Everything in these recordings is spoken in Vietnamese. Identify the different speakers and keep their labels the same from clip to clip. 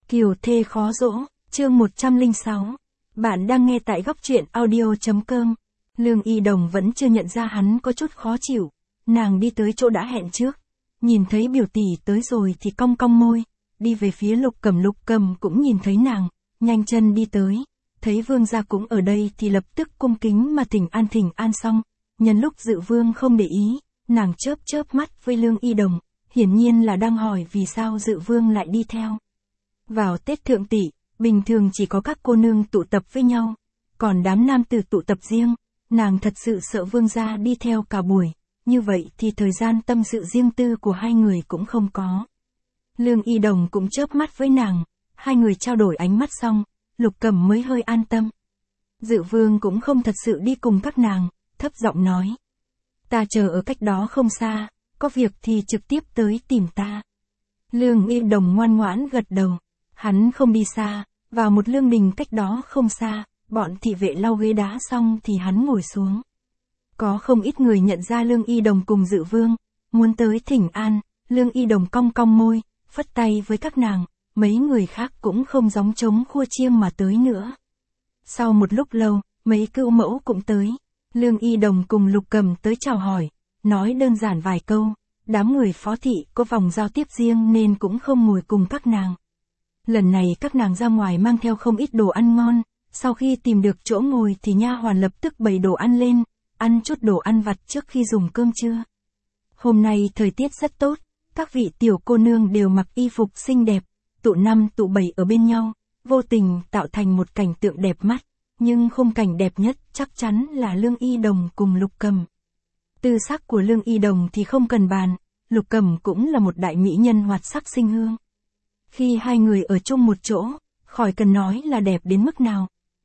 Speaker 1: Kiều thê khó dỗ, chương 106. Bạn đang nghe tại góc truyện audio.com. Lương Y Đồng vẫn chưa nhận ra hắn có chút khó chịu. Nàng đi tới chỗ đã hẹn trước. Nhìn thấy biểu tỷ tới rồi thì cong cong môi. Đi về phía Lục Cầm cũng nhìn thấy nàng. Nhanh chân đi tới. Thấy vương gia cũng ở đây thì lập tức cung kính mà thỉnh an xong. Nhân lúc Dự Vương không để ý, nàng chớp mắt với Lương Y Đồng. Hiển nhiên là đang hỏi vì sao Dự Vương lại đi theo. Vào Tết Thượng Tỵ, bình thường chỉ có các cô nương tụ tập với nhau, còn đám nam tử tụ tập riêng, nàng thật sự sợ vương gia đi theo cả buổi, như vậy thì thời gian tâm sự riêng tư của hai người cũng không có. Lương Y Đồng cũng chớp mắt với nàng, hai người trao đổi ánh mắt xong, Lục Cầm mới hơi an tâm. Dự Vương cũng không thật sự đi cùng các nàng, thấp giọng nói. Ta chờ ở cách đó không xa, có việc thì trực tiếp tới tìm ta. Lương Y Đồng ngoan ngoãn gật đầu. Hắn không đi xa, vào một lương đình cách đó không xa, bọn thị vệ lau ghế đá xong thì hắn ngồi xuống. Có không ít người nhận ra Lương Y Đồng cùng Dự Vương, muốn tới thỉnh an, Lương Y Đồng cong cong môi, phất tay với các nàng, mấy người khác cũng không gióng trống khua chiêng mà tới nữa. Sau một lúc lâu, mấy cữu mẫu cũng tới, Lương Y Đồng cùng Lục Cầm tới chào hỏi, nói đơn giản vài câu, đám người phó thị có vòng giao tiếp riêng nên cũng không ngồi cùng các nàng. Lần này các nàng ra ngoài mang theo không ít đồ ăn ngon, sau khi tìm được chỗ ngồi thì nha hoàn lập tức bày đồ ăn lên, ăn chút đồ ăn vặt trước khi dùng cơm trưa. Hôm nay thời tiết rất tốt, các vị tiểu cô nương đều mặc y phục xinh đẹp, tụ năm tụ bảy ở bên nhau, vô tình tạo thành một cảnh tượng đẹp mắt, nhưng khung cảnh đẹp nhất chắc chắn là Lương Y Đồng cùng Lục Cầm. Tư sắc của Lương Y Đồng thì không cần bàn, Lục Cầm cũng là một đại mỹ nhân hoạt sắc sinh hương. Khi hai người ở chung một chỗ, khỏi cần nói là đẹp đến mức nào.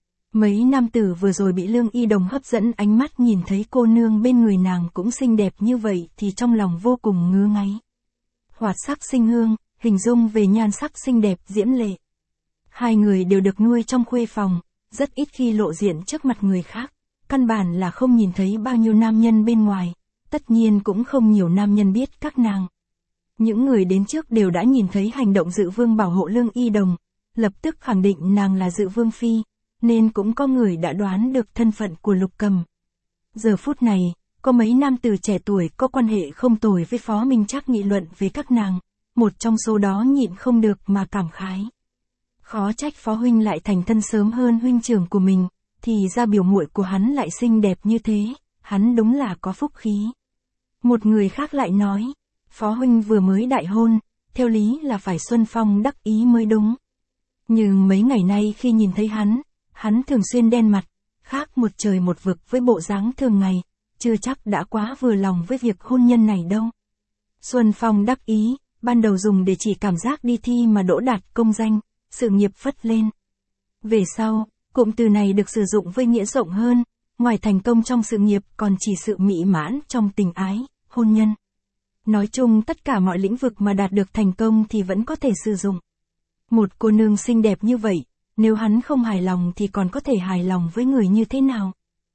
Speaker 1: Mấy nam tử vừa rồi bị Lương Y Đồng hấp dẫn ánh mắt nhìn thấy cô nương bên người nàng cũng xinh đẹp như vậy thì trong lòng vô cùng ngứa ngáy. Hoạt sắc sinh hương, hình dung về nhan sắc xinh đẹp diễm lệ. Hai người đều được nuôi trong khuê phòng, rất ít khi lộ diện trước mặt người khác. Căn bản là không nhìn thấy bao nhiêu nam nhân bên ngoài, tất nhiên cũng không nhiều nam nhân biết các nàng. Những người đến trước đều đã nhìn thấy hành động Dự Vương bảo hộ Lương Y Đồng, lập tức khẳng định nàng là Dự Vương phi, nên cũng có người đã đoán được thân phận của Lục Cầm. Giờ phút này, có mấy nam tử trẻ tuổi có quan hệ không tồi với Phó Minh Trác nghị luận về các nàng, một trong số đó nhịn không được mà cảm khái. Khó trách Phó huynh lại thành thân sớm hơn huynh trưởng của mình, thì ra biểu muội của hắn lại xinh đẹp như thế, hắn đúng là có phúc khí. Một người khác lại nói. Phó huynh vừa mới đại hôn, theo lý là phải xuân phong đắc ý mới đúng. Nhưng mấy ngày nay khi nhìn thấy hắn thường xuyên đen mặt, khác một trời một vực với bộ dáng thường ngày, chưa chắc đã quá vừa lòng với việc hôn nhân này đâu. Xuân phong đắc ý, ban đầu dùng để chỉ cảm giác đi thi mà đỗ đạt công danh, sự nghiệp phất lên. Về sau, cụm từ này được sử dụng với nghĩa rộng hơn, ngoài thành công trong sự nghiệp còn chỉ sự mỹ mãn trong tình ái, hôn nhân. Nói chung tất cả mọi lĩnh vực mà đạt được thành công thì vẫn có thể sử dụng. Một cô nương xinh đẹp như vậy, nếu hắn không hài lòng thì còn có thể hài lòng với người như thế nào?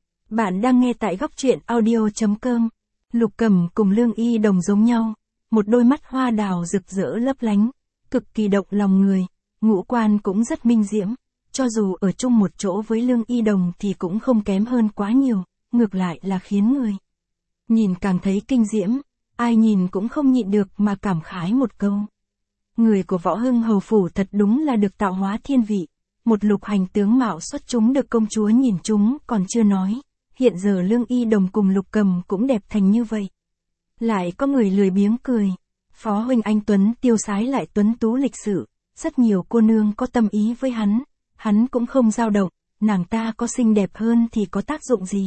Speaker 1: Bạn đang nghe tại góc truyện audio.com. Lục Cầm cùng Lương Y Đồng giống nhau, một đôi mắt hoa đào rực rỡ lấp lánh, cực kỳ động lòng người, ngũ quan cũng rất minh diễm, cho dù ở chung một chỗ với Lương Y Đồng thì cũng không kém hơn quá nhiều, ngược lại là khiến người nhìn càng thấy kinh diễm. Ai nhìn cũng không nhịn được mà cảm khái một câu. Người của Võ Hưng hầu phủ thật đúng là được tạo hóa thiên vị. Một lục hành tướng mạo xuất chúng được công chúa nhìn chúng còn chưa nói. Hiện giờ Lương Y Đồng cùng Lục Cầm cũng đẹp thành như vậy. Lại có người lười biếng cười. Phó huynh anh Tuấn tiêu sái lại tuấn tú lịch sự. Rất nhiều cô nương có tâm ý với hắn cũng không dao động. Nàng ta có xinh đẹp hơn thì có tác dụng gì?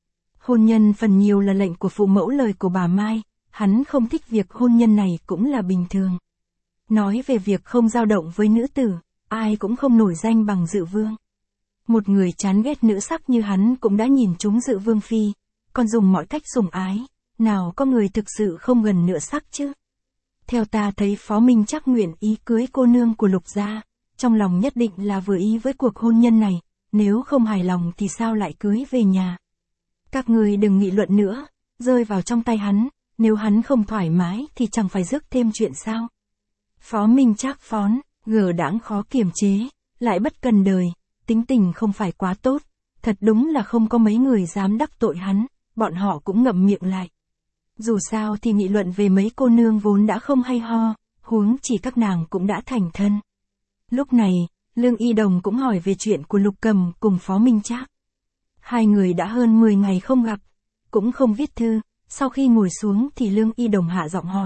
Speaker 1: Hôn nhân phần nhiều là lệnh của phụ mẫu lời của bà Mai. Hắn không thích việc hôn nhân này cũng là bình thường. Nói về việc không dao động với nữ tử, ai cũng không nổi danh bằng Dự Vương. Một người chán ghét nữ sắc như hắn cũng đã nhìn trúng Dự Vương phi, còn dùng mọi cách sủng ái, nào có người thực sự không gần nửa sắc chứ. Theo ta thấy Phó Minh Trác nguyện ý cưới cô nương của Lục gia, trong lòng nhất định là vừa ý với cuộc hôn nhân này, nếu không hài lòng thì sao lại cưới về nhà. Các người đừng nghị luận nữa, rơi vào trong tay hắn. Nếu hắn không thoải mái thì chẳng phải rước thêm chuyện sao. Phó Minh Trác phón, Gờ đãng khó kiềm chế, lại bất cần đời, tính tình không phải quá tốt, thật đúng là không có mấy người dám đắc tội hắn, bọn họ cũng ngậm miệng lại. Dù sao thì nghị luận về mấy cô nương vốn đã không hay ho, huống chỉ các nàng cũng đã thành thân. Lúc này, Lương Y Đồng cũng hỏi về chuyện của Lục Cầm cùng Phó Minh Trác. Hai người đã hơn 10 ngày không gặp, cũng không viết thư, sau khi ngồi xuống thì Lương Y Đồng hạ giọng hỏi.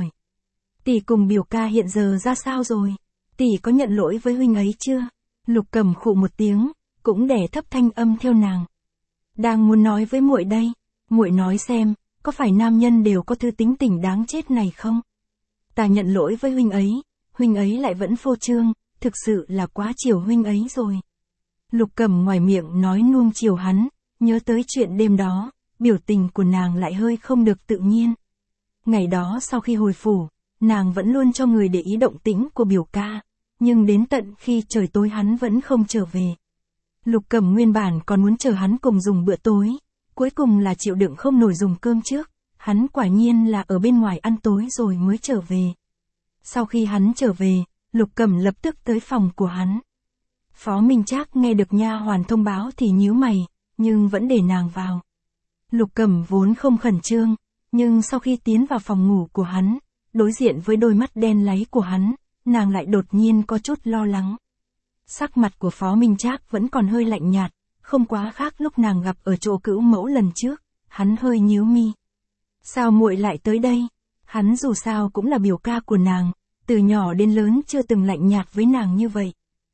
Speaker 1: Tỷ cùng biểu ca hiện giờ ra sao rồi? Tỷ có nhận lỗi với huynh ấy chưa? Lục Cầm khụ một tiếng, cũng đè thấp thanh âm theo nàng. Đang muốn nói với muội đây, muội nói xem, có phải nam nhân đều có thứ tính tình đáng chết này không? Ta nhận lỗi với huynh ấy lại vẫn phô trương, thực sự là quá chiều huynh ấy rồi. Lục Cầm ngoài miệng nói nuông chiều hắn, nhớ tới chuyện đêm đó, biểu tình của nàng lại hơi không được tự nhiên. Ngày đó sau khi hồi phủ, nàng vẫn luôn cho người để ý động tĩnh của biểu ca, nhưng đến tận khi trời tối hắn vẫn không trở về. Lục Cầm nguyên bản còn muốn chờ hắn cùng dùng bữa tối, cuối cùng là chịu đựng không nổi dùng cơm trước, hắn quả nhiên là ở bên ngoài ăn tối rồi mới trở về. Sau khi hắn trở về, Lục Cầm lập tức tới phòng của hắn. Phó Minh Trác nghe được nha hoàn thông báo thì nhíu mày, nhưng vẫn để nàng vào. Lục Cầm vốn không khẩn trương, nhưng sau khi tiến vào phòng ngủ của hắn, đối diện với đôi mắt đen láy của hắn, nàng lại đột nhiên có chút lo lắng. Sắc mặt của Phó Minh Trác vẫn còn hơi lạnh nhạt, không quá khác lúc nàng gặp ở chỗ Cữu Mẫu lần trước, hắn hơi nhíu mi. Sao muội lại tới đây? Hắn dù sao cũng là biểu ca của nàng, từ nhỏ đến lớn chưa từng lạnh nhạt với nàng như vậy.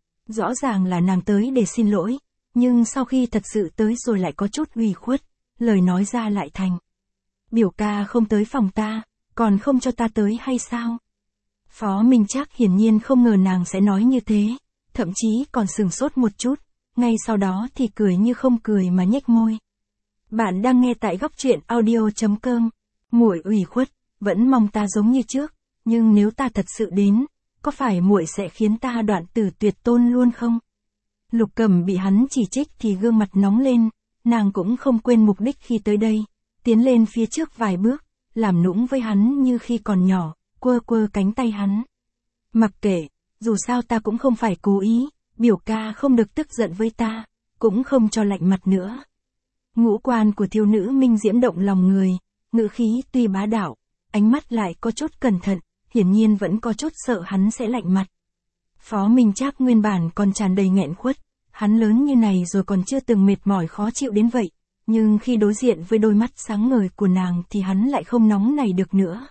Speaker 1: Rõ ràng là nàng tới để xin lỗi, nhưng sau khi thật sự tới rồi lại có chút ủy khuất, lời nói ra lại thành. Biểu ca không tới phòng ta, còn không cho ta tới hay sao? Phó Minh Trác hiển nhiên không ngờ nàng sẽ nói như thế, thậm chí còn sửng sốt một chút, ngay sau đó thì cười như không cười mà nhếch môi. Bạn đang nghe tại góc truyện audio.com. Muội ủy khuất, vẫn mong ta giống như trước, nhưng nếu ta thật sự đến, có phải muội sẽ khiến ta đoạn tử tuyệt tôn luôn không? Lục Cầm bị hắn chỉ trích thì gương mặt nóng lên, nàng cũng không quên mục đích khi tới đây, tiến lên phía trước vài bước, làm nũng với hắn như khi còn nhỏ, quơ quơ cánh tay hắn. Mặc kệ, dù sao ta cũng không phải cố ý, biểu ca không được tức giận với ta, cũng không cho lạnh mặt nữa. Ngũ quan của thiếu nữ minh diễm động lòng người, ngữ khí tuy bá đạo, ánh mắt lại có chút cẩn thận, hiển nhiên vẫn có chút sợ hắn sẽ lạnh mặt. Phó Minh Trác nguyên bản còn tràn đầy nghẹn khuất, hắn lớn như này rồi còn chưa từng mệt mỏi khó chịu đến vậy, nhưng khi đối diện với đôi mắt sáng ngời của nàng thì hắn lại không nóng này được nữa.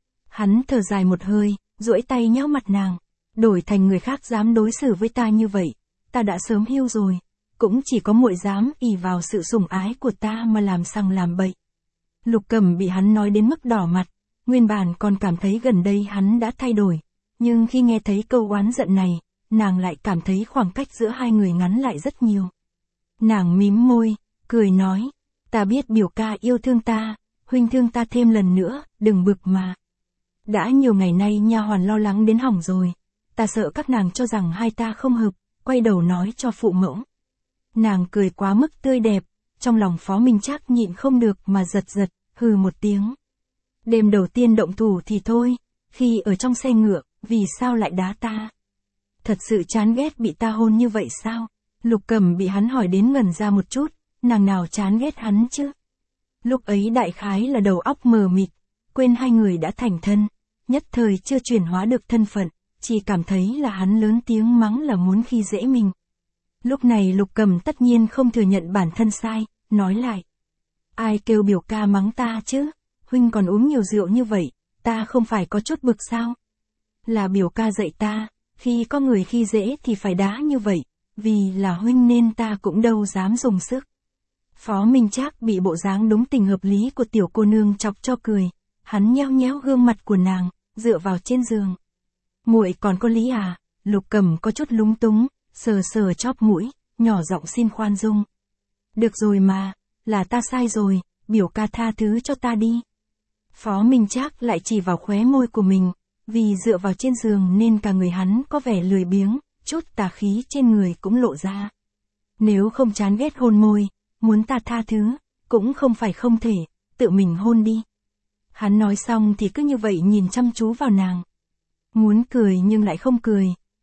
Speaker 1: Hắn thở dài một hơi, duỗi tay nhéo mặt nàng, đổi thành người khác dám đối xử với ta như vậy, ta đã sớm hưu rồi, cũng chỉ có muội dám ỷ vào sự sủng ái của ta mà làm sằng làm bậy. Lục Cầm bị hắn nói đến mức đỏ mặt, nguyên bản còn cảm thấy gần đây hắn đã thay đổi, nhưng khi nghe thấy câu oán giận này, nàng lại cảm thấy khoảng cách giữa hai người ngắn lại rất nhiều. Nàng mím môi, cười nói, ta biết biểu ca yêu thương ta, huynh thương ta thêm lần nữa, đừng bực mà. Đã nhiều ngày nay nha hoàn lo lắng đến hỏng rồi, ta sợ các nàng cho rằng hai ta không hợp, quay đầu nói cho phụ mẫu. Nàng cười quá mức tươi đẹp, trong lòng Phó Minh Trác nhịn không được mà giật giật, hừ một tiếng. Đêm đầu tiên động thủ thì thôi, khi ở trong xe ngựa, vì sao lại đá ta? Thật sự chán ghét bị ta hôn như vậy sao? Lục Cầm bị hắn hỏi đến ngẩn ra một chút, nàng nào chán ghét hắn chứ? Lúc ấy đại khái là đầu óc mờ mịt, quên hai người đã thành thân, nhất thời chưa chuyển hóa được thân phận, chỉ cảm thấy là hắn lớn tiếng mắng là muốn khi dễ mình. Lúc này Lục Cầm tất nhiên không thừa nhận bản thân sai, nói lại. Ai kêu biểu ca mắng ta chứ? Huynh còn uống nhiều rượu như vậy, ta không phải có chút bực sao? Là biểu ca dạy ta, khi có người khi dễ thì phải đá như vậy, vì là huynh nên ta cũng đâu dám dùng sức. Phó Minh Trác bị bộ dáng đúng tình hợp lý của tiểu cô nương chọc cho cười, hắn nhéo nhéo gương mặt của nàng, dựa vào trên giường. Muội còn có lý à? Lục Cầm có chút lúng túng, sờ sờ chóp mũi, nhỏ giọng xin khoan dung. Được rồi mà, là ta sai rồi, biểu ca tha thứ cho ta đi. Phó Minh Trác lại chỉ vào khóe môi của mình, vì dựa vào trên giường nên cả người hắn có vẻ lười biếng, chút tà khí trên người cũng lộ ra. Nếu không chán ghét hôn môi, muốn ta tha thứ, cũng không phải không thể, tự mình hôn đi. Hắn nói xong thì cứ như vậy nhìn chăm chú vào nàng. Muốn cười nhưng lại không cười,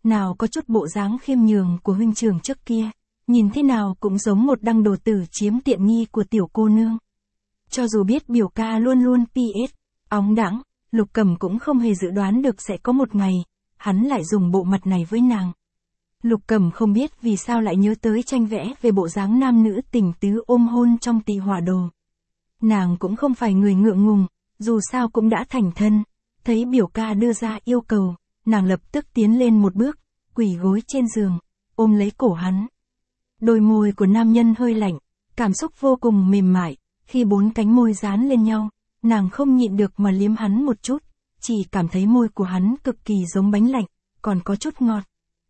Speaker 1: nào có chút bộ dáng khiêm nhường của huynh trưởng trước kia, nhìn thế nào cũng giống một đăng đồ tử chiếm tiện nghi của tiểu cô nương. Cho dù biết biểu ca luôn luôn PS, óng đãng, Lục Cẩm cũng không hề dự đoán được sẽ có một ngày, hắn lại dùng bộ mặt này với nàng. Lục Cẩm không biết vì sao lại nhớ tới tranh vẽ về bộ dáng nam nữ tình tứ ôm hôn trong Tị Hỏa Đồ. Nàng cũng không phải người ngượng ngùng, dù sao cũng đã thành thân, thấy biểu ca đưa ra yêu cầu, nàng lập tức tiến lên một bước, quỳ gối trên giường, ôm lấy cổ hắn. Đôi môi của nam nhân hơi lạnh, cảm xúc vô cùng mềm mại, khi bốn cánh môi dán lên nhau, nàng không nhịn được mà liếm hắn một chút, chỉ cảm thấy môi của hắn cực kỳ giống bánh lạnh, còn có chút ngọt.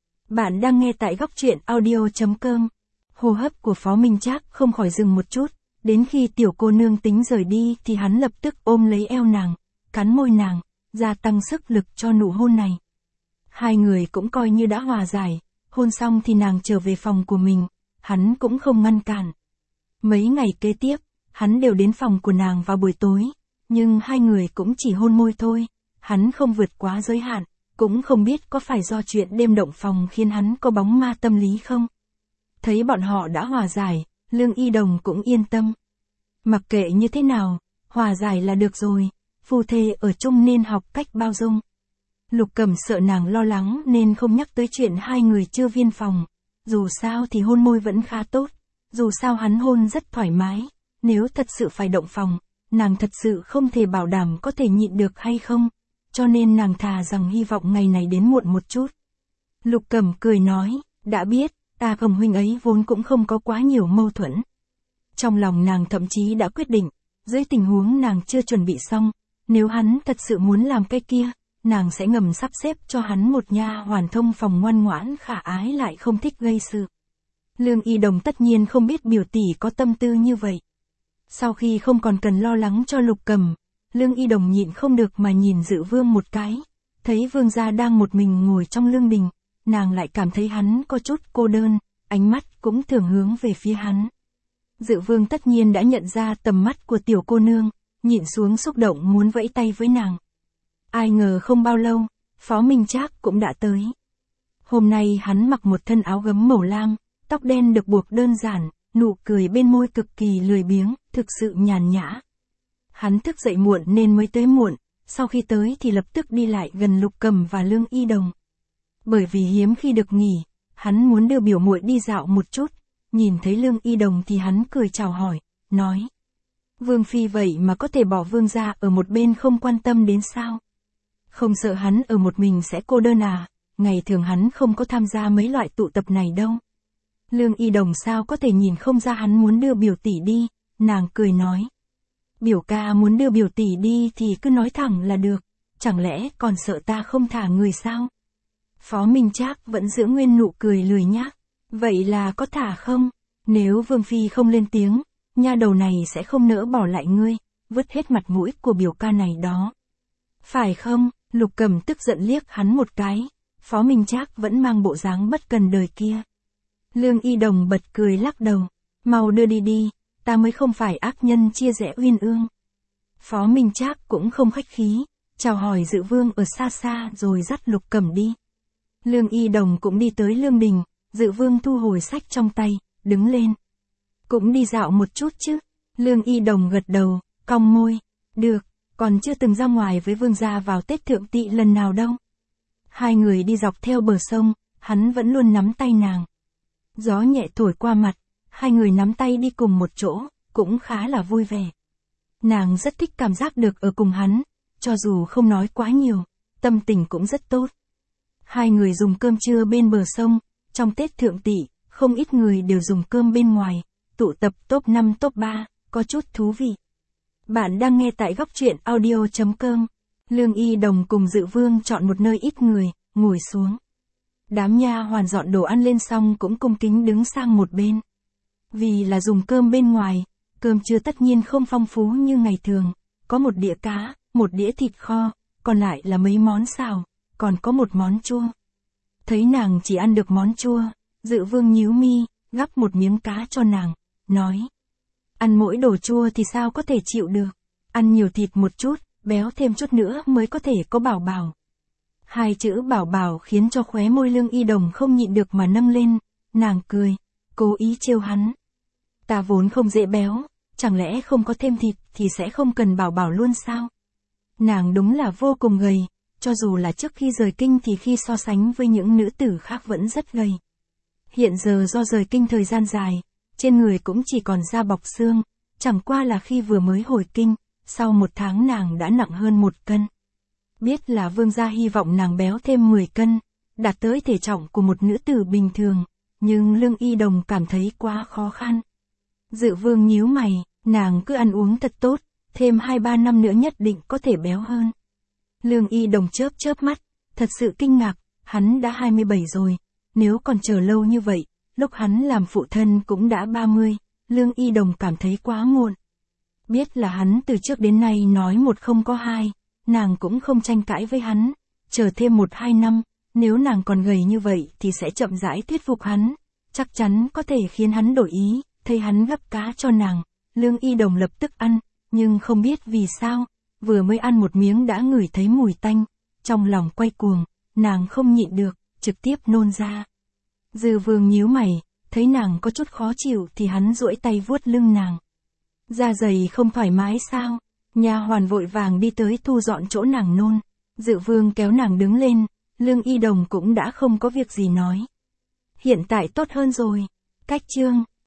Speaker 1: Bạn đang nghe tại góc truyện audio.com. Hô hấp của Phó Minh Trác không khỏi dừng một chút, đến khi tiểu cô nương tính rời đi thì hắn lập tức ôm lấy eo nàng, cắn môi nàng, gia tăng sức lực cho nụ hôn này. Hai người cũng coi như đã hòa giải, hôn xong thì nàng trở về phòng của mình, hắn cũng không ngăn cản. Mấy ngày kế tiếp, hắn đều đến phòng của nàng vào buổi tối, nhưng hai người cũng chỉ hôn môi thôi, hắn không vượt quá giới hạn, cũng không biết có phải do chuyện đêm động phòng khiến hắn có bóng ma tâm lý không. Thấy bọn họ đã hòa giải, Lương Y Đồng cũng yên tâm. Mặc kệ như thế nào, hòa giải là được rồi, phu thê ở chung nên học cách bao dung. Lục Cẩm sợ nàng lo lắng nên không nhắc tới chuyện hai người chưa viên phòng, dù sao thì hôn môi vẫn khá tốt, dù sao hắn hôn rất thoải mái, nếu thật sự phải động phòng, nàng thật sự không thể bảo đảm có thể nhịn được hay không, cho nên nàng thà rằng hy vọng ngày này đến muộn một chút. Lục Cẩm cười nói, đã biết, ta cùng huynh ấy vốn cũng không có quá nhiều mâu thuẫn. Trong lòng nàng thậm chí đã quyết định, dưới tình huống nàng chưa chuẩn bị xong, nếu hắn thật sự muốn làm cái kia, nàng sẽ ngầm sắp xếp cho hắn một nha hoàn thông phòng ngoan ngoãn khả ái lại không thích gây sự. Lương Y Đồng tất nhiên không biết biểu tỷ có tâm tư như vậy. Sau khi không còn cần lo lắng cho Lục Cẩm, Lương Y Đồng nhịn không được mà nhìn Dự Vương một cái, thấy vương gia đang một mình ngồi trong lương đình, nàng lại cảm thấy hắn có chút cô đơn, ánh mắt cũng thường hướng về phía hắn. Dự Vương tất nhiên đã nhận ra tầm mắt của tiểu cô nương, nhịn xuống xúc động muốn vẫy tay với nàng. Ai ngờ không bao lâu, Phó Minh Trác cũng đã tới. Hôm nay hắn mặc một thân áo gấm màu lam, tóc đen được buộc đơn giản, nụ cười bên môi cực kỳ lười biếng, thực sự nhàn nhã. Hắn thức dậy muộn nên mới tới muộn, sau khi tới thì lập tức đi lại gần Lục Cẩm và Lương Y Đồng. Bởi vì hiếm khi được nghỉ, hắn muốn đưa biểu muội đi dạo một chút, nhìn thấy Lương Y Đồng thì hắn cười chào hỏi, nói. Vương phi vậy mà có thể bỏ vương gia ở một bên không quan tâm đến sao? Không sợ hắn ở một mình sẽ cô đơn à, ngày thường hắn không có tham gia mấy loại tụ tập này đâu. Lương Y Đồng sao có thể nhìn không ra hắn muốn đưa biểu tỷ đi, nàng cười nói. Biểu ca muốn đưa biểu tỷ đi thì cứ nói thẳng là được, chẳng lẽ còn sợ ta không thả người sao? Phó Minh Trác vẫn giữ nguyên nụ cười lười nhác, vậy là có thả không? Nếu Vương phi không lên tiếng, nha đầu này sẽ không nỡ bỏ lại ngươi, vứt hết mặt mũi của biểu ca này đó. Phải không? Lục Cẩm tức giận liếc hắn một cái, Phó Minh Trác vẫn mang bộ dáng bất cần đời kia. Lương Y Đồng bật cười lắc đầu, mau đưa đi đi, ta mới không phải ác nhân chia rẽ uyên ương. Phó Minh Trác cũng không khách khí, chào hỏi Dự Vương ở xa xa rồi dắt Lục Cẩm đi. Lương Y Đồng cũng đi tới lương đình, Dự Vương thu hồi sách trong tay, đứng lên. Cũng đi dạo một chút chứ. Lương Y Đồng gật đầu, cong môi, được, còn chưa từng ra ngoài với vương gia vào Tết Thượng Tỵ lần nào đâu. Hai người đi dọc theo bờ sông, hắn vẫn luôn nắm tay nàng. Gió nhẹ thổi qua mặt, hai người nắm tay đi cùng một chỗ, cũng khá là vui vẻ. Nàng rất thích cảm giác được ở cùng hắn, cho dù không nói quá nhiều, tâm tình cũng rất tốt. Hai người dùng cơm trưa bên bờ sông, trong Tết Thượng Tỵ, không ít người đều dùng cơm bên ngoài, tụ tập top 5 top 3, có chút thú vị. Bạn đang nghe tại góc truyện audio.com. Lương Y Đồng cùng Dự Vương chọn một nơi ít người, ngồi xuống. Đám nha hoàn dọn đồ ăn lên xong cũng cung kính đứng sang một bên. Vì là dùng cơm bên ngoài, cơm trưa tất nhiên không phong phú như ngày thường, có một đĩa cá, một đĩa thịt kho, còn lại là mấy món xào, còn có một món chua. Thấy nàng chỉ ăn được món chua, Dự Vương nhíu mi, gắp một miếng cá cho nàng, nói. Ăn mỗi đồ chua thì sao có thể chịu được, ăn nhiều thịt một chút, béo thêm chút nữa mới có thể có bảo bảo. Hai chữ bảo bảo khiến cho khóe môi Lương Y Đồng không nhịn được mà nâng lên, nàng cười, cố ý trêu hắn. Ta vốn không dễ béo, chẳng lẽ không có thêm thịt thì sẽ không cần bảo bảo luôn sao? Nàng đúng là vô cùng gầy, cho dù là trước khi rời kinh thì khi so sánh với những nữ tử khác vẫn rất gầy. Hiện giờ do rời kinh thời gian dài, trên người cũng chỉ còn da bọc xương, chẳng qua là khi vừa mới hồi kinh, sau 1 tháng nàng đã nặng hơn 1 cân. Biết là vương gia hy vọng nàng béo thêm 10 cân, đạt tới thể trọng của một nữ tử bình thường, nhưng Lương Y Đồng cảm thấy quá khó khăn. Dự vương nhíu mày, nàng cứ ăn uống thật tốt, thêm 2-3 năm nữa nhất định có thể béo hơn. Lương Y Đồng chớp chớp mắt, thật sự kinh ngạc, hắn đã 27 rồi, nếu còn chờ lâu như vậy, lúc hắn làm phụ thân cũng đã 30, Lương Y Đồng cảm thấy quá muộn. Biết là hắn từ trước đến nay nói một không có hai, nàng cũng không tranh cãi với hắn, chờ thêm 1-2 năm, nếu nàng còn gầy như vậy thì sẽ chậm rãi thuyết phục hắn, chắc chắn có thể khiến hắn đổi ý. Thấy hắn gắp cá cho nàng, Lương Y Đồng lập tức ăn, nhưng không biết vì sao, vừa mới ăn một miếng đã ngửi thấy mùi tanh, trong lòng quay cuồng, nàng không nhịn được, trực tiếp nôn ra. Dư vương nhíu mày, thấy nàng có chút khó chịu thì hắn duỗi tay vuốt lưng nàng. Da dày không thoải mái sao? Nha hoàn vội vàng đi tới thu dọn chỗ nàng nôn. Dự vương kéo nàng đứng lên, Lương Y Đồng cũng đã không có việc gì nói. Hiện tại tốt hơn rồi. Cách chương